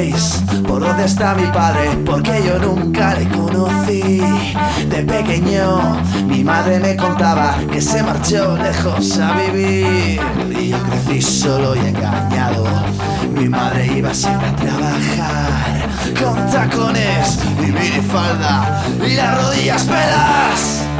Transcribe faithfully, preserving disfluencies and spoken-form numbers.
sabéis por dónde está mi padre, porque yo nunca le conocí. De pequeño mi madre me contaba que se marchó lejos a vivir, y yo crecí solo y engañado. Mi madre iba siempre a trabajar con tacones y minifalda y las rodillas pelas.